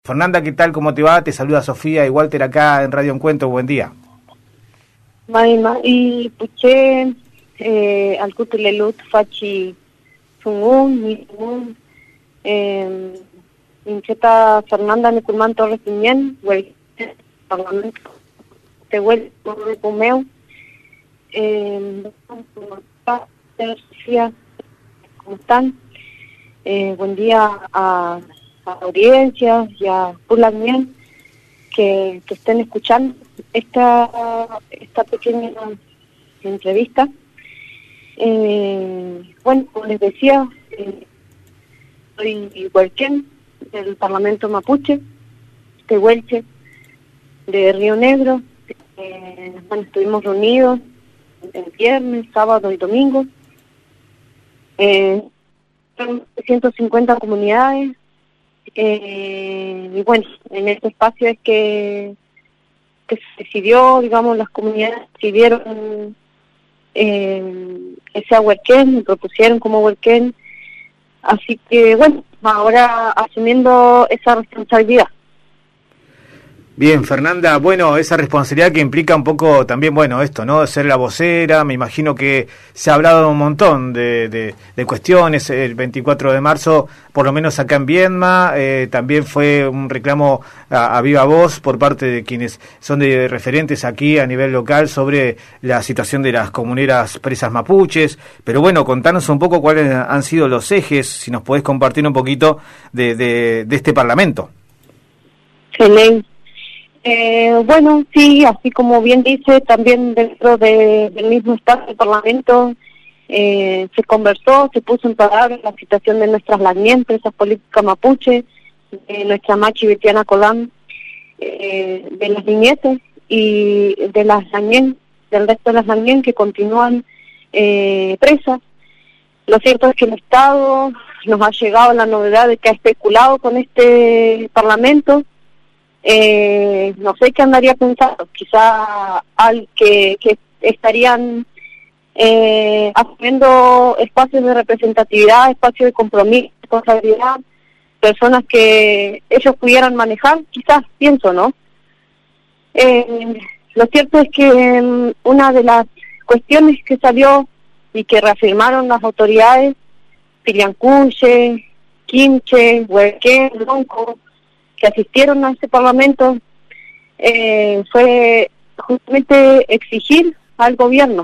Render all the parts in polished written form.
Fernanda, ¿qué tal? ¿Cómo te va? Te saluda Sofía y Walter acá en Radio Encuentro. Buen día. Y puché al cutelelut fachi sungun incheta Fernanda Necurman Torres Piñén, Parlamento te vuelve por Pumeo, ¿cómo están? Buen día a la audiencia y a Pulamien que estén escuchando esta pequeña entrevista. Bueno, como les decía, soy huelquén del Parlamento Mapuche, tehuelche de Río Negro. Bueno, estuvimos reunidos el viernes, sábado y domingo. Son 150 comunidades. Y bueno, en este espacio es que se decidió, digamos, las comunidades decidieron ese huelquén, me propusieron como huelquén, así que bueno, ahora asumiendo esa responsabilidad. Bien, Fernanda, bueno, esa responsabilidad que implica un poco también, bueno, esto, ¿no? Ser la vocera, me imagino que se ha hablado un montón de cuestiones. El 24 de marzo, por lo menos acá en Viedma, también fue un reclamo a viva voz por parte de quienes son de referentes aquí a nivel local sobre la situación de las comuneras presas mapuches. Pero bueno, contanos un poco cuáles han sido los ejes, si nos podés compartir un poquito de este Parlamento. Excelente. Bueno, sí, así como bien dice, también dentro del mismo espacio del Parlamento se conversó, se puso en palabras la situación de nuestras lagnientes, esas políticas mapuche, de nuestra machi Betiana Colán, de las niñetes y de las lagnien, del resto de las lagnien que continúan presas. Lo cierto es que el Estado nos ha llegado la novedad de que ha especulado con este Parlamento. No sé qué andaría pensando, quizá al que estarían haciendo espacios de representatividad, espacios de compromiso, responsabilidad, personas que ellos pudieran manejar, quizás, pienso, ¿no? Lo cierto es que una de las cuestiones que salió y que reafirmaron las autoridades, Piriancuche, Quinche, Huerquén, Lonco, que asistieron a este Parlamento, fue justamente exigir al gobierno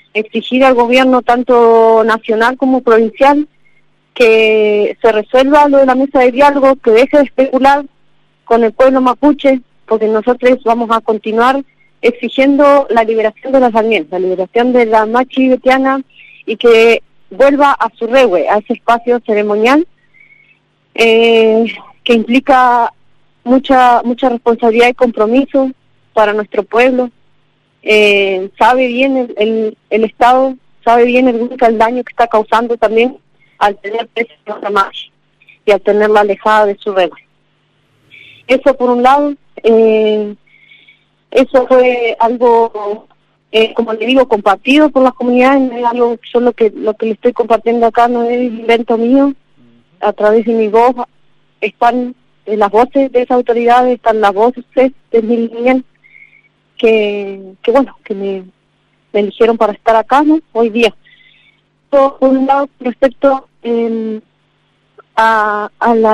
tanto nacional como provincial, que se resuelva lo de la mesa de diálogo, que deje de especular con el pueblo mapuche, porque nosotros vamos a continuar exigiendo la liberación de las lagnientes, la liberación de la machi betiana, y que vuelva a su regue, a ese espacio ceremonial, que implica mucha responsabilidad y compromiso para nuestro pueblo. Sabe bien el Estado, sabe bien el daño que está causando también al tener presa a nuestra machi y al tenerla alejada de su rebaño. Eso por un lado. Eso fue algo, como le digo, compartido por las comunidades. No es algo, yo lo que le estoy compartiendo acá no es invento mío. A través de mi voz están las voces de esas autoridades, están las voces de mi niña que bueno, que me eligieron para estar acá, ¿no? Hoy día. Por un lado, respecto a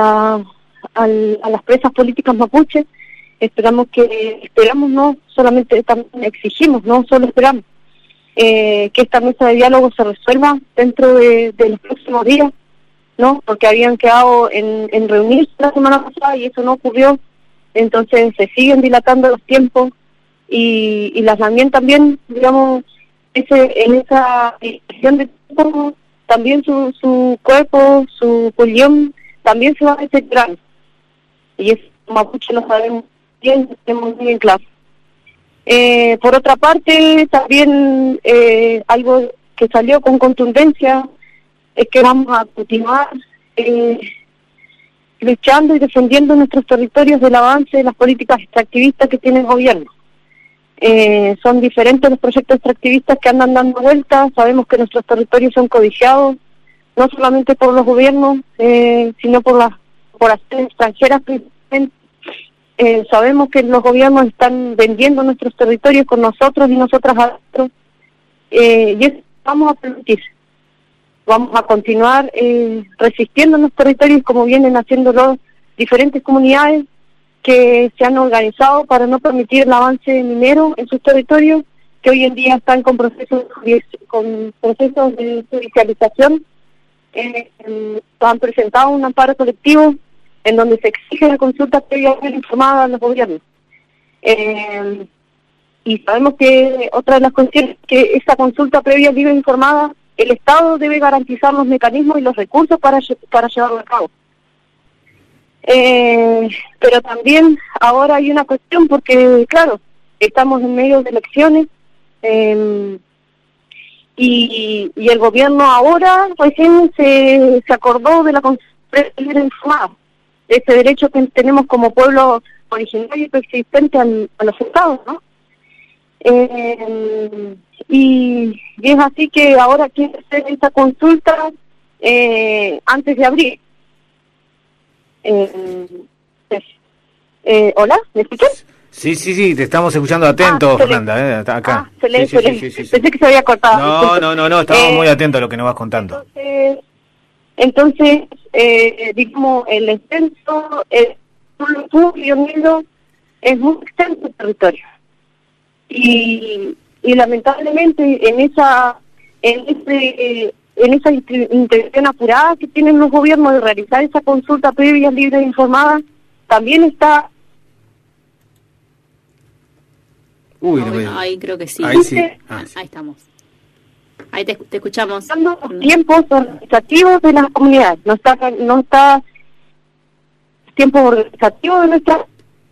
las presas políticas mapuches, esperamos, no solamente, también exigimos, no solo esperamos, que esta mesa de diálogo se resuelva dentro de los próximos días, ¿no? Porque habían quedado en reunirse la semana pasada y eso no ocurrió. Entonces se siguen dilatando los tiempos y las también, digamos, en esa dirección de tiempo, también su cuerpo, su pulmón, también se va a deteriorando. Y eso mapuche lo sabemos bien, tenemos muy en claro. Por otra parte, también algo que salió con contundencia es que vamos a continuar luchando y defendiendo nuestros territorios del avance de las políticas extractivistas que tiene el gobierno. Son diferentes los proyectos extractivistas que andan dando vueltas. Sabemos que nuestros territorios son codiciados, no solamente por los gobiernos, sino por las acciones extranjeras principalmente, sabemos que los gobiernos están vendiendo nuestros territorios con nosotros y nosotras adentro, y eso vamos a permitir. Vamos a continuar resistiendo en los territorios como vienen haciéndolo diferentes comunidades que se han organizado para no permitir el avance minero en sus territorios, que hoy en día están con procesos de judicialización. Han presentado un amparo colectivo en donde se exige la consulta previa informada a los gobiernos. Y sabemos que otra de las cuestiones es que esa consulta previa libre e informada, el Estado debe garantizar los mecanismos y los recursos para llevarlo a cabo. Pero también ahora hay una cuestión porque, claro, estamos en medio de elecciones y el gobierno ahora recién se acordó de la consulta libre e informada, ese derecho que tenemos como pueblo originario y preexistente a los estados, ¿no? Y es así que ahora quiere hacer esta consulta antes de abril. ¿Hola? ¿Me escuchas? Sí, te estamos escuchando atentos, Fernanda, acá. Excelente. Sí. Pensé que se había cortado. No, estamos muy atentos a lo que nos vas contando. Entonces, digamos, el extenso, el Río Negro es muy extenso el territorio. Y lamentablemente en esa intención apurada que tienen los gobiernos de realizar esa consulta previa, libre e informada, también está... Ahí creo que sí. Ahí sí. Ahí estamos. Ahí te escuchamos. Los tiempos organizativos de las comunidades. No está tiempos organizativos de nuestra...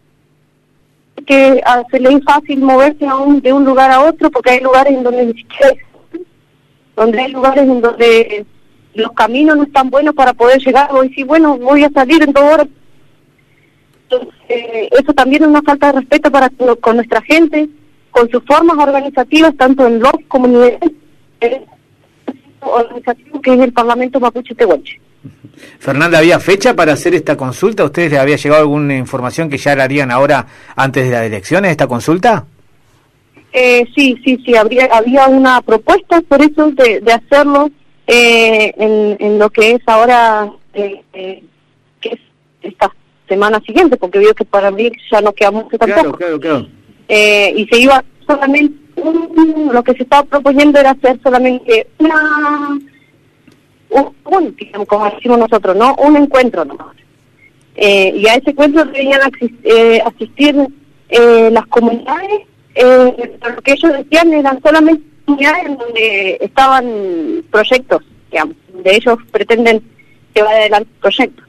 que se le es fácil moverse de un lugar a otro, porque hay lugares en donde ni siquiera hay lugares en donde los caminos no están buenos para poder llegar, o decir, bueno, voy a salir en 2 horas. Entonces, eso también es una falta de respeto con nuestra gente, con sus formas organizativas, tanto en los comunidades organizativo que es el Parlamento Mapuche Tehuelche. Fernanda, ¿había fecha para hacer esta consulta? ¿Ustedes les había llegado alguna información que ya la harían ahora antes de las elecciones, esta consulta? Sí, había una propuesta por eso de hacerlo en lo que es ahora, que es esta semana siguiente, porque veo que para abril ya no queda mucho tampoco. Claro. Y se iba solamente, lo que se estaba proponiendo era hacer solamente digamos, como decimos nosotros, ¿no? Un encuentro nomás. Y a ese encuentro debían asistir las comunidades, pero lo que ellos decían eran solamente comunidades en donde estaban proyectos, digamos, donde ellos pretenden llevar adelante proyectos.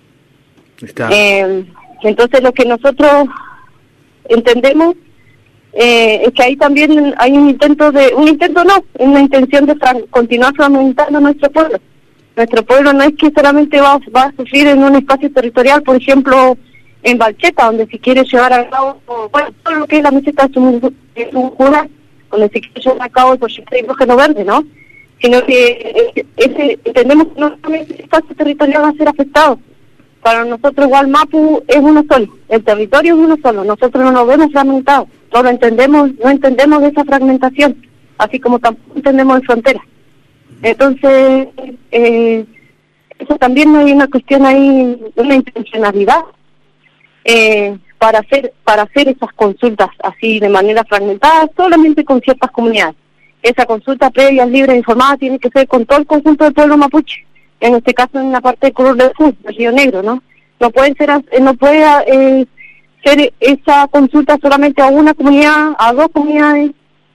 Entonces lo que nosotros entendemos es que ahí también hay una intención de continuar fragmentando nuestro pueblo. Nuestro pueblo no es que solamente va a sufrir en un espacio territorial, por ejemplo, en Valcheta, donde se quiere llevar a cabo, todo lo que es la meseta de Sumujura, donde se quiere llevar a cabo el proyecto de hidrógeno verde, ¿no? Sino que entendemos que no solamente el espacio territorial va a ser afectado. Para nosotros Gualmapu es uno solo, el territorio es uno solo, nosotros no nos vemos fragmentados, no entendemos de esa fragmentación, así como tampoco entendemos de frontera. Entonces, eso también no hay una cuestión ahí, una intencionalidad para hacer esas consultas así de manera fragmentada, solamente con ciertas comunidades. Esa consulta previa, libre e informada, tiene que ser con todo el conjunto del pueblo mapuche. En este caso en la parte de Cruz del Sur, del Río Negro, ¿no? No puede ser esa consulta solamente a una comunidad, a 2 comunidades.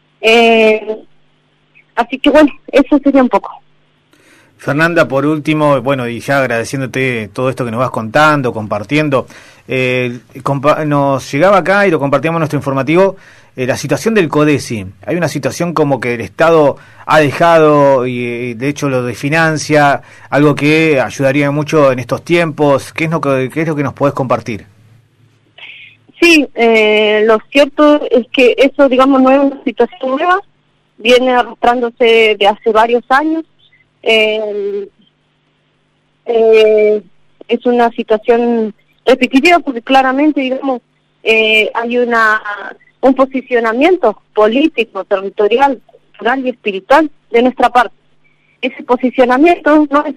Así que bueno, eso sería un poco. Fernanda, por último, bueno, y ya agradeciéndote todo esto que nos vas contando, compartiendo, nos llegaba acá y lo compartíamos en nuestro informativo, la situación del CODESI. Hay una situación como que el Estado ha dejado y de hecho lo desfinancia, algo que ayudaría mucho en estos tiempos. ¿Qué es lo que nos podés compartir? Sí, lo cierto es que eso, digamos, no es una situación nueva, viene arrastrándose de hace varios años. Es una situación repetitiva porque claramente, digamos, hay un posicionamiento político, territorial, cultural y espiritual de nuestra parte. Ese posicionamiento no es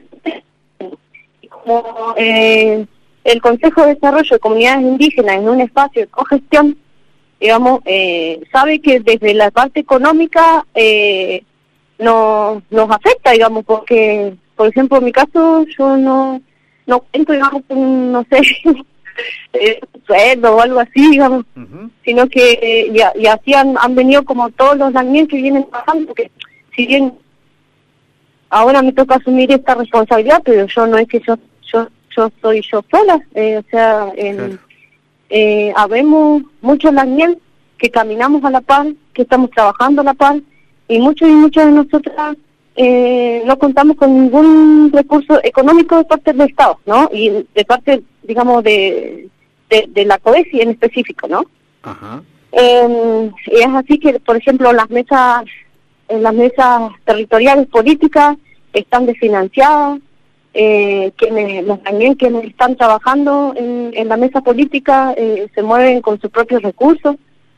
como el Consejo de Desarrollo de Comunidades Indígenas en un espacio de cogestión, digamos, sabe que desde la parte económica nos afecta, digamos, porque, por ejemplo, en mi caso, yo no cuento, digamos, con, no sé, sueldo o algo así, digamos, sino que y así han venido como todos los también que vienen trabajando, porque si bien ahora me toca asumir esta responsabilidad, pero yo no es que yo soy yo sola, o sea, habemos muchos lañel que caminamos a la par, que estamos trabajando a la par, y muchas de nosotras no contamos con ningún recurso económico de parte del Estado, ¿no? Y de parte, digamos, de la CODESI en específico, ¿no? Ajá. Y es así que, por ejemplo, las mesas territoriales políticas están desfinanciadas, también quienes están trabajando en la mesa política se mueven con sus propios recursos.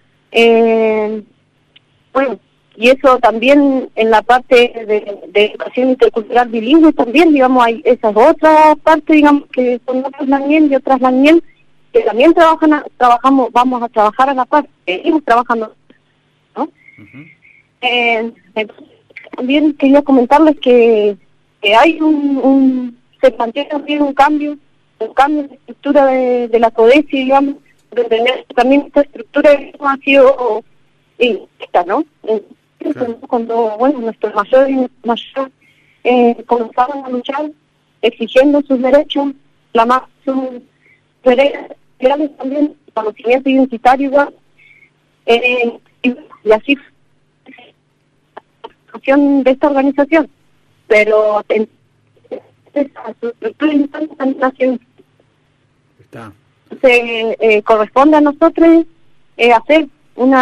Bueno, y eso también en la parte de educación intercultural bilingüe también, digamos, hay esas otras partes, digamos, que son otras LANIEN y otras LANIEN que también vamos a trabajar a la par, seguimos trabajando, ¿no? También quería comentarles que hay se plantea también un cambio de estructura de la CODESI, digamos, donde también esta estructura ha sido esta, ¿no? Claro. Cuando, bueno, nuestros mayores comenzaron a luchar exigiendo sus derechos, sus derechos también, conocimiento identitario igual, y así de esta organización, pero su estructura internacional corresponde a nosotros hacer un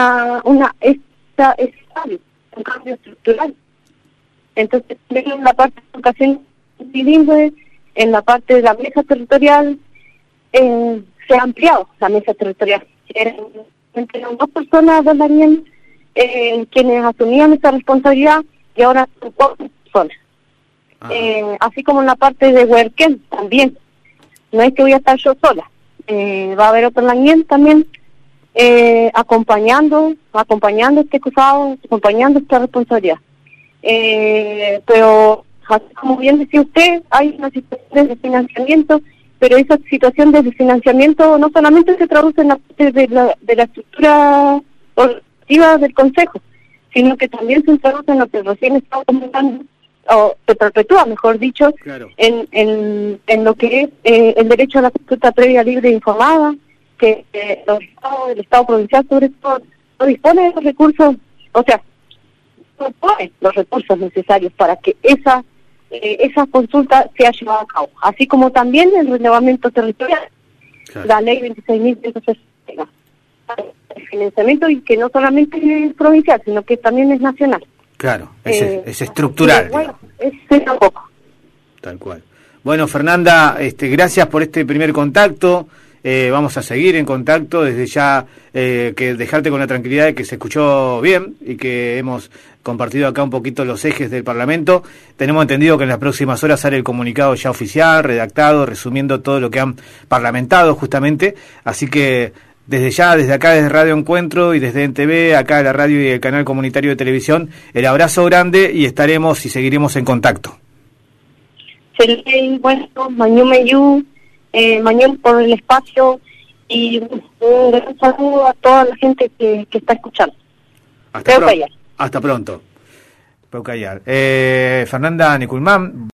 cambio estructural. Entonces, en la parte de educación bilingüe, en la parte de la mesa territorial, se ha ampliado la mesa territorial. Eran dos personas de LANIEN quienes asumían esa responsabilidad, y ahora son 4 personas. Así como en la parte de Huerquén también. No es que voy a estar yo sola. Va a haber otro LANIEN también acompañando este cruzado, acompañando esta responsabilidad. Pero, como bien decía usted, hay una situación de financiamiento, pero esa situación de financiamiento no solamente se traduce en la parte de la estructura organizativa del Consejo, sino que también se traduce en lo que recién estaba comentando, o se perpetúa, mejor dicho, claro, en lo que es el derecho a la consulta previa, libre e informada, que el Estado provincial sobre todo no dispone de los recursos, o sea, no pone los recursos necesarios para que esa consulta sea llevada a cabo, así como también el relevamiento territorial, claro, la ley 26.160, el financiamiento, y que no solamente es provincial, sino que también es nacional. Claro, es estructural. Bueno, es tampoco. Tal cual. Bueno, Fernanda, gracias por este primer contacto. Vamos a seguir en contacto, desde ya que dejarte con la tranquilidad de que se escuchó bien y que hemos compartido acá un poquito los ejes del Parlamento. Tenemos entendido que en las próximas horas sale el comunicado ya oficial, redactado, resumiendo todo lo que han parlamentado justamente, así que desde acá, desde Radio Encuentro y desde NTV, acá la radio y el canal comunitario de televisión, el abrazo grande, y estaremos y seguiremos en contacto. Bueno, Mañú, Mañón por el espacio, y un gran saludo a toda la gente que está escuchando. Hasta pronto. Peucayar. Fernanda Niculmán.